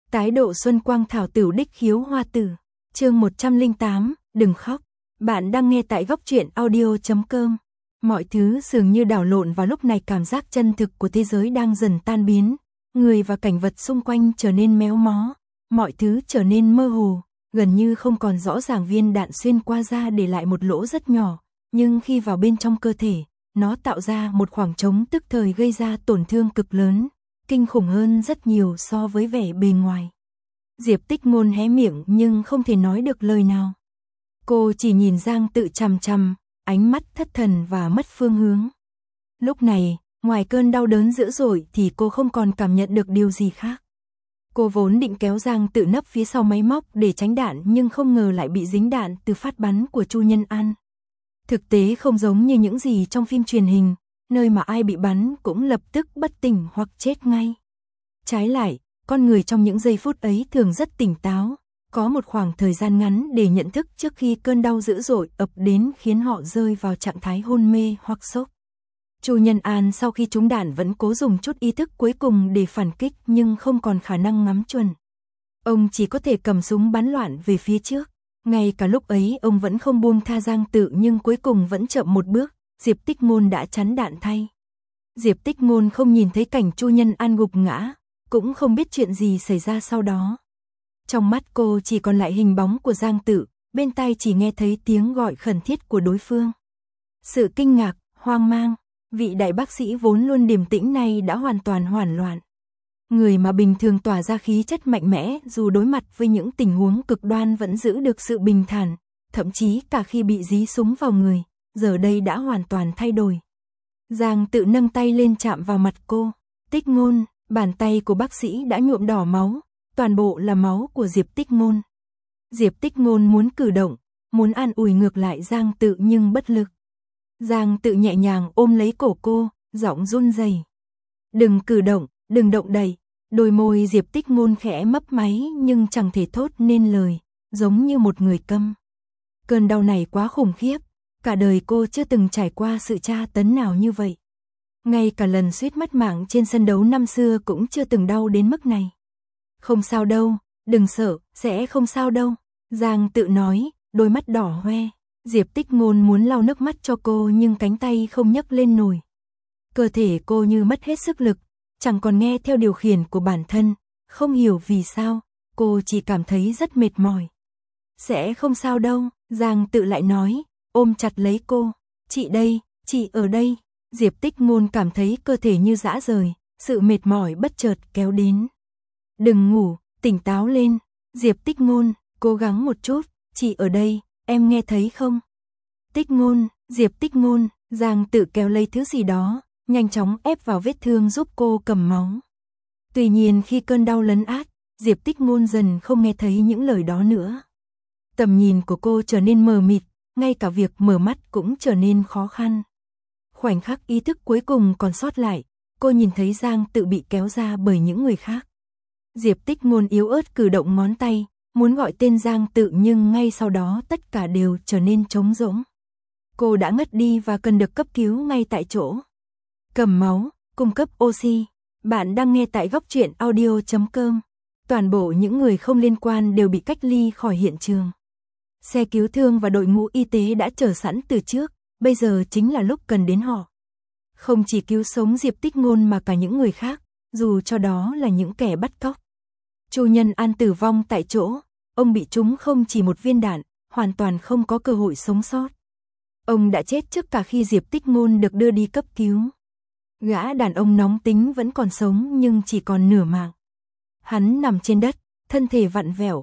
Tái độ xuân quang thảo tửu đích khiếu hoa tử. Chương 108, đừng khóc. Bạn đang nghe tại góc truyện audio.com. Mọi thứ dường như đảo lộn vào lúc này, cảm giác chân thực của thế giới đang dần tan biến. Người và cảnh vật xung quanh trở nên méo mó. Mọi thứ trở nên mơ hồ, gần như không còn rõ ràng. Viên đạn xuyên qua da để lại một lỗ rất nhỏ, nhưng khi vào bên trong cơ thể, nó tạo ra một khoảng trống, tức thời gây ra tổn thương cực lớn, kinh khủng hơn rất nhiều so với vẻ bề ngoài. Diệp Tích Ngôn hé miệng nhưng không thể nói được lời nào. Cô chỉ nhìn Giang Tự chằm chằm, ánh mắt thất thần và mất phương hướng. Lúc này, ngoài cơn đau đớn dữ dội thì cô không còn cảm nhận được điều gì khác. Cô vốn định kéo Giang Tự nấp phía sau máy móc để tránh đạn, nhưng không ngờ lại bị dính đạn từ phát bắn của Chu Nhân An. Thực tế không giống như những gì trong phim truyền hình, nơi mà ai bị bắn cũng lập tức bất tỉnh hoặc chết ngay. Trái lại, con người trong những giây phút ấy thường rất tỉnh táo, có một khoảng thời gian ngắn để nhận thức trước khi cơn đau dữ dội ập đến khiến họ rơi vào trạng thái hôn mê hoặc sốc. Chu Nhân An sau khi trúng đạn vẫn cố dùng chút ý thức cuối cùng để phản kích, nhưng không còn khả năng ngắm chuẩn. Ông chỉ có thể cầm súng bắn loạn về phía trước. Ngay cả lúc ấy ông vẫn không buông tha Giang Tự, nhưng cuối cùng vẫn chậm một bước, Diệp Tích Ngôn đã chắn đạn thay. Diệp Tích Ngôn không nhìn thấy cảnh Chu Nhân An gục ngã, cũng không biết chuyện gì xảy ra sau đó. Trong mắt cô chỉ còn lại hình bóng của Giang Tự, bên tai chỉ nghe thấy tiếng gọi khẩn thiết của đối phương. Sự kinh ngạc, hoang mang, vị đại bác sĩ vốn luôn điềm tĩnh này đã hoàn toàn hoảng loạn. Người mà bình thường tỏa ra khí chất mạnh mẽ, dù đối mặt với những tình huống cực đoan vẫn giữ được sự bình thản, thậm chí cả khi bị dí súng vào người, giờ đây đã hoàn toàn thay đổi. Giang Tự nâng tay lên chạm vào mặt cô. Tích Ngôn, bàn tay của bác sĩ đã nhuộm đỏ máu, toàn bộ là máu của Diệp Tích Ngôn. Diệp Tích Ngôn muốn cử động, muốn an ủi ngược lại Giang Tự nhưng bất lực. Giang Tự nhẹ nhàng ôm lấy cổ cô, giọng run rẩy. Đừng cử động, đừng động đậy. Đôi môi Diệp Tích Ngôn khẽ mấp máy nhưng chẳng thể thốt nên lời, giống như một người câm. Cơn đau này quá khủng khiếp, cả đời cô chưa từng trải qua sự tra tấn nào như vậy. Ngay cả lần suýt mất mạng trên sân đấu năm xưa cũng chưa từng đau đến mức này. Không sao đâu, đừng sợ, sẽ không sao đâu, Giang Tự nói, đôi mắt đỏ hoe. Diệp Tích Ngôn muốn lau nước mắt cho cô nhưng cánh tay không nhấc lên nổi. Cơ thể cô như mất hết sức lực, chẳng còn nghe theo điều khiển của bản thân, không hiểu vì sao, cô chỉ cảm thấy rất mệt mỏi. Sẽ không sao đâu, Giang Tự lại nói, ôm chặt lấy cô. Chị đây, chị ở đây. Diệp Tích Ngôn cảm thấy cơ thể như rã rời, sự mệt mỏi bất chợt kéo đến. Đừng ngủ, tỉnh táo lên. Diệp Tích Ngôn, cố gắng một chút, chị ở đây, em nghe thấy không? Tích Ngôn, Diệp Tích Ngôn, Giang Tự kéo lấy thứ gì đó, nhanh chóng ép vào vết thương giúp cô cầm máu. Tuy nhiên khi cơn đau lấn át, Diệp Tích Ngôn dần không nghe thấy những lời đó nữa. Tầm nhìn của cô trở nên mờ mịt, ngay cả việc mở mắt cũng trở nên khó khăn. Khoảnh khắc ý thức cuối cùng còn sót lại, cô nhìn thấy Giang Tự bị kéo ra bởi những người khác. Diệp Tích Ngôn yếu ớt cử động ngón tay, muốn gọi tên Giang Tự nhưng ngay sau đó tất cả đều trở nên trống rỗng. Cô đã ngất đi và cần được cấp cứu ngay tại chỗ. Cầm máu, cung cấp oxy. Bạn đang nghe tại góc truyện audio.com. Toàn bộ những người không liên quan đều bị cách ly khỏi hiện trường. Xe cứu thương và đội ngũ y tế đã chờ sẵn từ trước, bây giờ chính là lúc cần đến họ. Không chỉ cứu sống Diệp Tích Ngôn mà cả những người khác, dù cho đó là những kẻ bắt cóc. Chu Nhân An tử vong tại chỗ, ông bị trúng không chỉ một viên đạn, hoàn toàn không có cơ hội sống sót. Ông đã chết trước cả khi Diệp Tích Ngôn được đưa đi cấp cứu. Gã đàn ông nóng tính vẫn còn sống nhưng chỉ còn nửa mạng. Hắn nằm trên đất, thân thể vặn vẹo,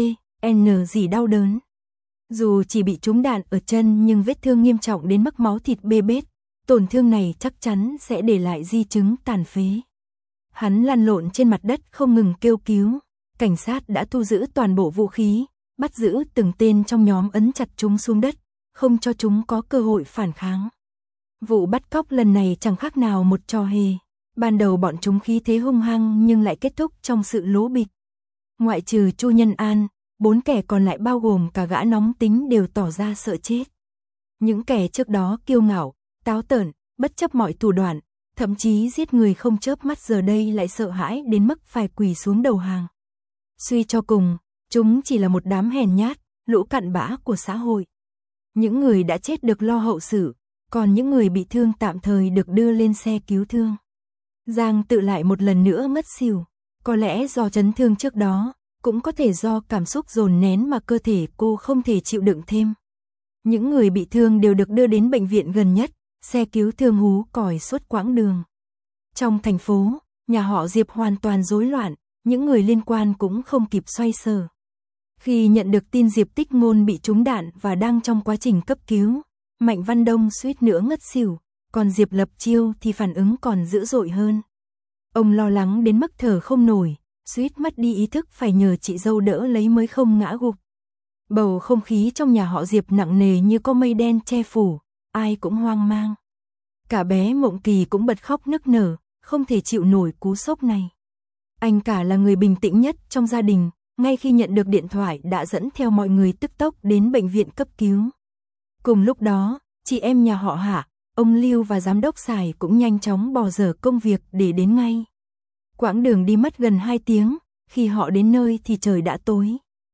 gì đau đớn. Dù chỉ bị trúng đạn ở chân nhưng vết thương nghiêm trọng đến mức máu thịt bê bết, tổn thương này chắc chắn sẽ để lại di chứng tàn phế. Hắn lăn lộn trên mặt đất không ngừng kêu cứu, cảnh sát đã thu giữ toàn bộ vũ khí, bắt giữ từng tên trong nhóm, ấn chặt chúng xuống đất, không cho chúng có cơ hội phản kháng. Vụ bắt cóc lần này chẳng khác nào một trò hề. Ban đầu bọn chúng khí thế hung hăng nhưng lại kết thúc trong sự lố bịch. Ngoại trừ Chu Nhân An, 4 kẻ còn lại bao gồm cả gã nóng tính đều tỏ ra sợ chết. Những kẻ trước đó kiêu ngạo, táo tợn, bất chấp mọi thủ đoạn, thậm chí giết người không chớp mắt giờ đây lại sợ hãi đến mức phải quỳ xuống đầu hàng. Suy cho cùng, chúng chỉ là một đám hèn nhát, lũ cặn bã của xã hội. Những người đã chết được lo hậu sự, còn những người bị thương tạm thời được đưa lên xe cứu thương. Giang Tự lại một lần nữa ngất xỉu, có lẽ do chấn thương trước đó, cũng có thể do cảm xúc dồn nén mà cơ thể cô không thể chịu đựng thêm. Những người bị thương đều được đưa đến bệnh viện gần nhất, xe cứu thương hú còi suốt quãng đường. Trong thành phố, nhà họ Diệp hoàn toàn rối loạn, những người liên quan cũng không kịp xoay sở. Khi nhận được tin Diệp Tích Ngôn bị trúng đạn và đang trong quá trình cấp cứu, Mạnh Văn Đông suýt nữa ngất xỉu, còn Diệp Lập Chiêu thì phản ứng còn dữ dội hơn. Ông lo lắng đến mức thở không nổi, suýt mất đi ý thức phải nhờ chị dâu đỡ lấy mới không ngã gục. Bầu không khí trong nhà họ Diệp nặng nề như có mây đen che phủ, ai cũng hoang mang. Cả bé Mộng Kỳ cũng bật khóc nức nở, không thể chịu nổi cú sốc này. Anh cả là người bình tĩnh nhất trong gia đình, ngay khi nhận được điện thoại đã dẫn theo mọi người tức tốc đến bệnh viện cấp cứu. Cùng lúc đó, chị em nhà họ Hạ, ông Lưu và giám đốc Sài cũng nhanh chóng bỏ dở công việc để đến ngay. Quãng đường đi mất gần 2 tiếng, khi họ đến nơi thì trời đã tối.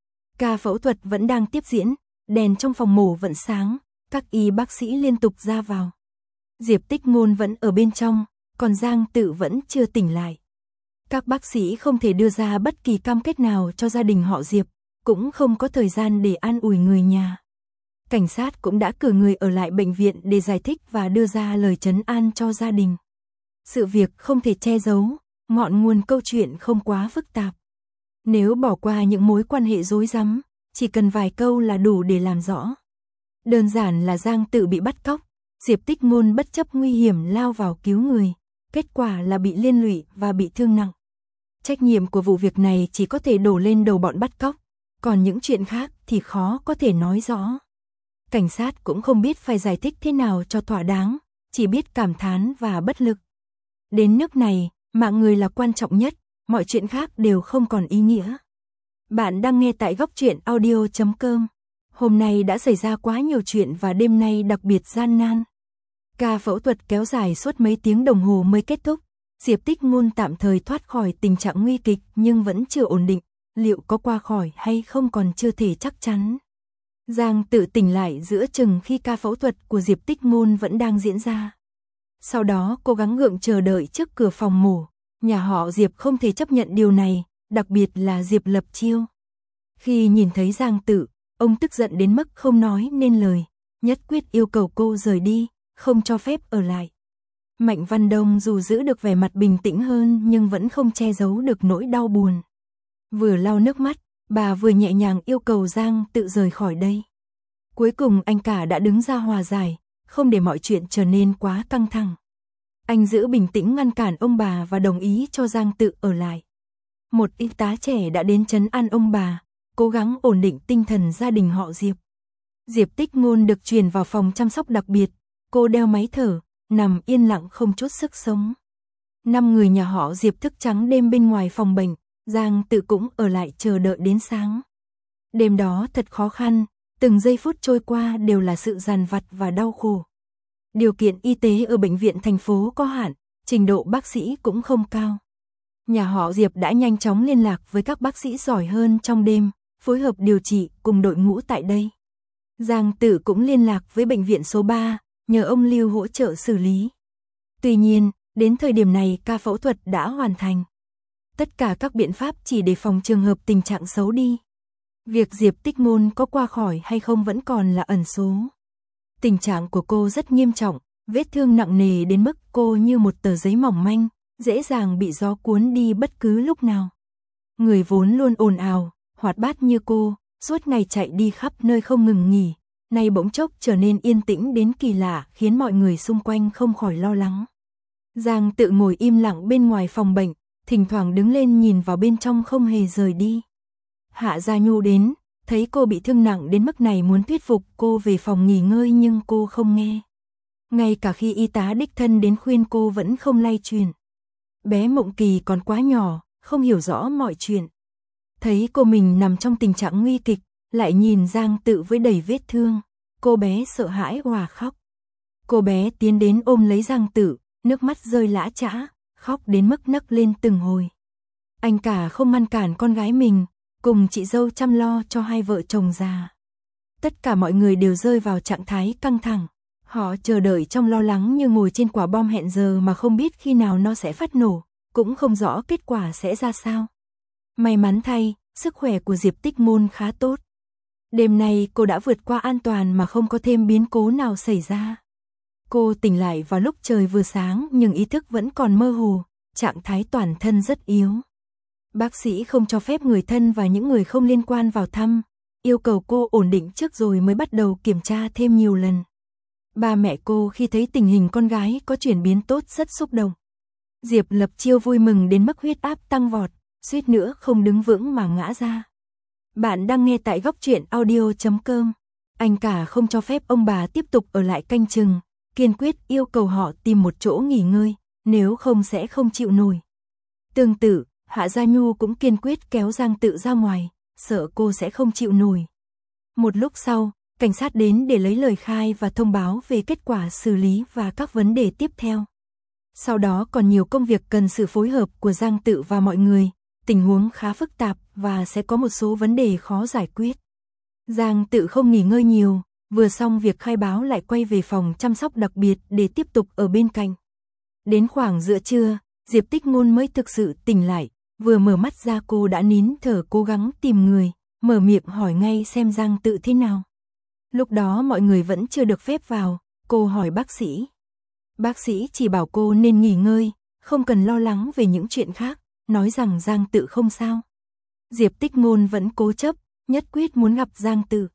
Ca phẫu thuật vẫn đang tiếp diễn, đèn trong phòng mổ vẫn sáng, các y bác sĩ liên tục ra vào. Diệp Tích Ngôn vẫn ở bên trong, còn Giang Tự vẫn chưa tỉnh lại. Các bác sĩ không thể đưa ra bất kỳ cam kết nào cho gia đình họ Diệp, cũng không có thời gian để an ủi người nhà. Cảnh sát cũng đã cử người ở lại bệnh viện để giải thích và đưa ra lời trấn an cho gia đình. Sự việc không thể che giấu, ngọn nguồn câu chuyện không quá phức tạp. Nếu bỏ qua những mối quan hệ rối rắm, chỉ cần vài câu là đủ để làm rõ. Đơn giản là Giang Tự bị bắt cóc, Diệp Tích Ngôn bất chấp nguy hiểm lao vào cứu người, kết quả là bị liên lụy và bị thương nặng. Trách nhiệm của vụ việc này chỉ có thể đổ lên đầu bọn bắt cóc, còn những chuyện khác thì khó có thể nói rõ. Cảnh sát cũng không biết phải giải thích thế nào cho thỏa đáng, chỉ biết cảm thán và bất lực. Đến nước này, mạng người là quan trọng nhất, mọi chuyện khác đều không còn ý nghĩa. Bạn đang nghe tại Góc Truyện Audio.com. Hôm nay đã xảy ra quá nhiều chuyện và đêm nay đặc biệt gian nan. Ca phẫu thuật kéo dài suốt mấy tiếng đồng hồ mới kết thúc. Diệp Tích Ngôn tạm thời thoát khỏi tình trạng nguy kịch nhưng vẫn chưa ổn định, liệu có qua khỏi hay không còn chưa thể chắc chắn. Giang Tự tỉnh lại giữa chừng khi ca phẫu thuật của Diệp Tích Ngôn vẫn đang diễn ra. Sau đó cố gắng gượng chờ đợi trước cửa phòng mổ. Nhà họ Diệp không thể chấp nhận điều này, đặc biệt là Diệp Lập Chiêu. Khi nhìn thấy Giang Tự, ông tức giận đến mức không nói nên lời, nhất quyết yêu cầu cô rời đi, không cho phép ở lại. Mạnh Văn Đông dù giữ được vẻ mặt bình tĩnh hơn nhưng vẫn không che giấu được nỗi đau buồn. Vừa lau nước mắt, bà vừa nhẹ nhàng yêu cầu Giang Tự rời khỏi đây. Cuối cùng anh cả đã đứng ra hòa giải, không để mọi chuyện trở nên quá căng thẳng. Anh giữ bình tĩnh ngăn cản ông bà và đồng ý cho Giang Tự ở lại. Một y tá trẻ đã đến trấn an ông bà, cố gắng ổn định tinh thần gia đình họ Diệp. Diệp Tích Ngôn được chuyển vào phòng chăm sóc đặc biệt, cô đeo máy thở, nằm yên lặng không chút sức sống. 5 người nhà họ Diệp thức trắng đêm bên ngoài phòng bệnh, Giang Tự cũng ở lại chờ đợi đến sáng. Đêm đó thật khó khăn, từng giây phút trôi qua đều là sự dằn vặt và đau khổ. Điều kiện y tế ở bệnh viện thành phố có hạn, trình độ bác sĩ cũng không cao. Nhà họ Diệp đã nhanh chóng liên lạc với các bác sĩ giỏi hơn trong đêm, phối hợp điều trị cùng đội ngũ tại đây. Giang Tự cũng liên lạc với bệnh viện số 3, nhờ ông Lưu hỗ trợ xử lý. Tuy nhiên, đến thời điểm này ca phẫu thuật đã hoàn thành. Tất cả các biện pháp chỉ để phòng trường hợp tình trạng xấu đi. Việc Diệp Tích Ngôn có qua khỏi hay không vẫn còn là ẩn số. Tình trạng của cô rất nghiêm trọng, vết thương nặng nề đến mức cô như một tờ giấy mỏng manh, dễ dàng bị gió cuốn đi bất cứ lúc nào. Người vốn luôn ồn ào, hoạt bát như cô, suốt ngày chạy đi khắp nơi không ngừng nghỉ, nay bỗng chốc trở nên yên tĩnh đến kỳ lạ khiến mọi người xung quanh không khỏi lo lắng. Giang Tự ngồi im lặng bên ngoài phòng bệnh, thỉnh thoảng đứng lên nhìn vào bên trong không hề rời đi. Hạ Gia Nhu đến, thấy cô bị thương nặng đến mức này muốn thuyết phục cô về phòng nghỉ ngơi nhưng cô không nghe. Ngay cả khi y tá đích thân đến khuyên cô vẫn không lay chuyển. Bé Mộng Kỳ còn quá nhỏ, không hiểu rõ mọi chuyện. Thấy cô mình nằm trong tình trạng nguy kịch, lại nhìn Giang Tự với đầy vết thương, cô bé sợ hãi òa khóc. Cô bé tiến đến ôm lấy Giang Tự, nước mắt rơi lã chã, khóc đến mức nấc lên từng hồi. Anh cả không ngăn cản con gái mình, cùng chị dâu chăm lo cho hai vợ chồng già. Tất cả mọi người đều rơi vào trạng thái căng thẳng. Họ chờ đợi trong lo lắng như ngồi trên quả bom hẹn giờ mà không biết khi nào nó sẽ phát nổ, cũng không rõ kết quả sẽ ra sao. May mắn thay, sức khỏe của Diệp Tích Ngôn khá tốt. Đêm nay cô đã vượt qua an toàn mà không có thêm biến cố nào xảy ra. Cô tỉnh lại vào lúc trời vừa sáng nhưng ý thức vẫn còn mơ hồ, trạng thái toàn thân rất yếu. Bác sĩ không cho phép người thân và những người không liên quan vào thăm, yêu cầu cô ổn định trước rồi mới bắt đầu kiểm tra thêm nhiều lần. Ba mẹ cô khi thấy tình hình con gái có chuyển biến tốt rất xúc động. Diệp Lập Chiêu vui mừng đến mức huyết áp tăng vọt, suýt nữa không đứng vững mà ngã ra. Bạn đang nghe tại Góc Truyện Audio.com. Anh cả không cho phép ông bà tiếp tục ở lại canh chừng, kiên quyết yêu cầu họ tìm một chỗ nghỉ ngơi, nếu không sẽ không chịu nổi. Tương tự, Hạ Gia Nhu cũng kiên quyết kéo Giang Tự ra ngoài, sợ cô sẽ không chịu nổi. Một lúc sau, cảnh sát đến để lấy lời khai và thông báo về kết quả xử lý và các vấn đề tiếp theo. Sau đó còn nhiều công việc cần sự phối hợp của Giang Tự và mọi người, tình huống khá phức tạp và sẽ có một số vấn đề khó giải quyết. Giang Tự không nghỉ ngơi nhiều, vừa xong việc khai báo lại quay về phòng chăm sóc đặc biệt để tiếp tục ở bên cạnh. Đến khoảng giữa trưa, Diệp Tích Ngôn mới thực sự tỉnh lại, vừa mở mắt ra cô đã nín thở cố gắng tìm người, mở miệng hỏi ngay xem Giang Tự thế nào. Lúc đó mọi người vẫn chưa được phép vào, cô hỏi bác sĩ. Bác sĩ chỉ bảo cô nên nghỉ ngơi, không cần lo lắng về những chuyện khác, nói rằng Giang Tự không sao. Diệp Tích Ngôn vẫn cố chấp, nhất quyết muốn gặp Giang Tự.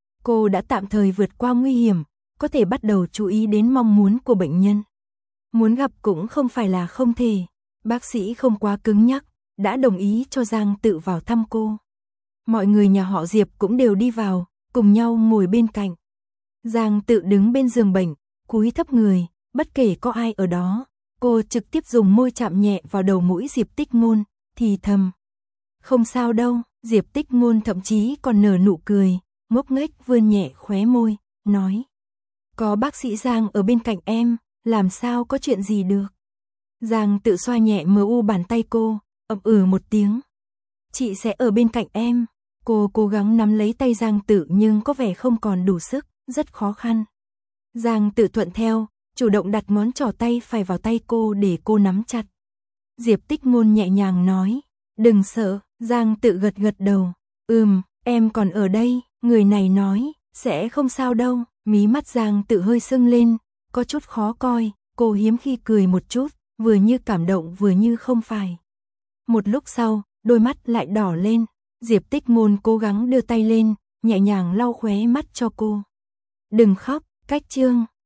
Cô đã tạm thời vượt qua nguy hiểm, có thể bắt đầu chú ý đến mong muốn của bệnh nhân. Muốn gặp cũng không phải là không thể, bác sĩ không quá cứng nhắc, đã đồng ý cho Giang Tự vào thăm cô. Mọi người nhà họ Diệp cũng đều đi vào, cùng nhau ngồi bên cạnh. Giang Tự đứng bên giường bệnh, cúi thấp người, bất kể có ai ở đó, cô trực tiếp dùng môi chạm nhẹ vào đầu mũi Diệp Tích Ngôn, thì thầm. Không sao đâu, Diệp Tích Ngôn thậm chí còn nở nụ cười, ngốc nghếch vươn nhẹ khóe môi, nói. Có bác sĩ Giang ở bên cạnh em, làm sao có chuyện gì được. Giang Tự xoa nhẹ mờ u bàn tay cô, ậm một tiếng. Chị sẽ ở bên cạnh em. Cô cố gắng nắm lấy tay Giang Tự nhưng có vẻ không còn đủ sức, rất khó khăn. Giang Tự thuận theo, chủ động đặt ngón trỏ tay phải vào tay cô để cô nắm chặt. Diệp Tích Ngôn nhẹ nhàng nói, đừng sợ. Giang Tự gật gật đầu, em còn ở đây. Người này nói, sẽ không sao đâu. Mí mắt Giang Tự hơi sưng lên, có chút khó coi, cô hiếm khi cười một chút, vừa như cảm động vừa như không phải. Một lúc sau, đôi mắt lại đỏ lên, Diệp Tích Ngôn cố gắng đưa tay lên, nhẹ nhàng lau khóe mắt cho cô. Đừng khóc, cách chương.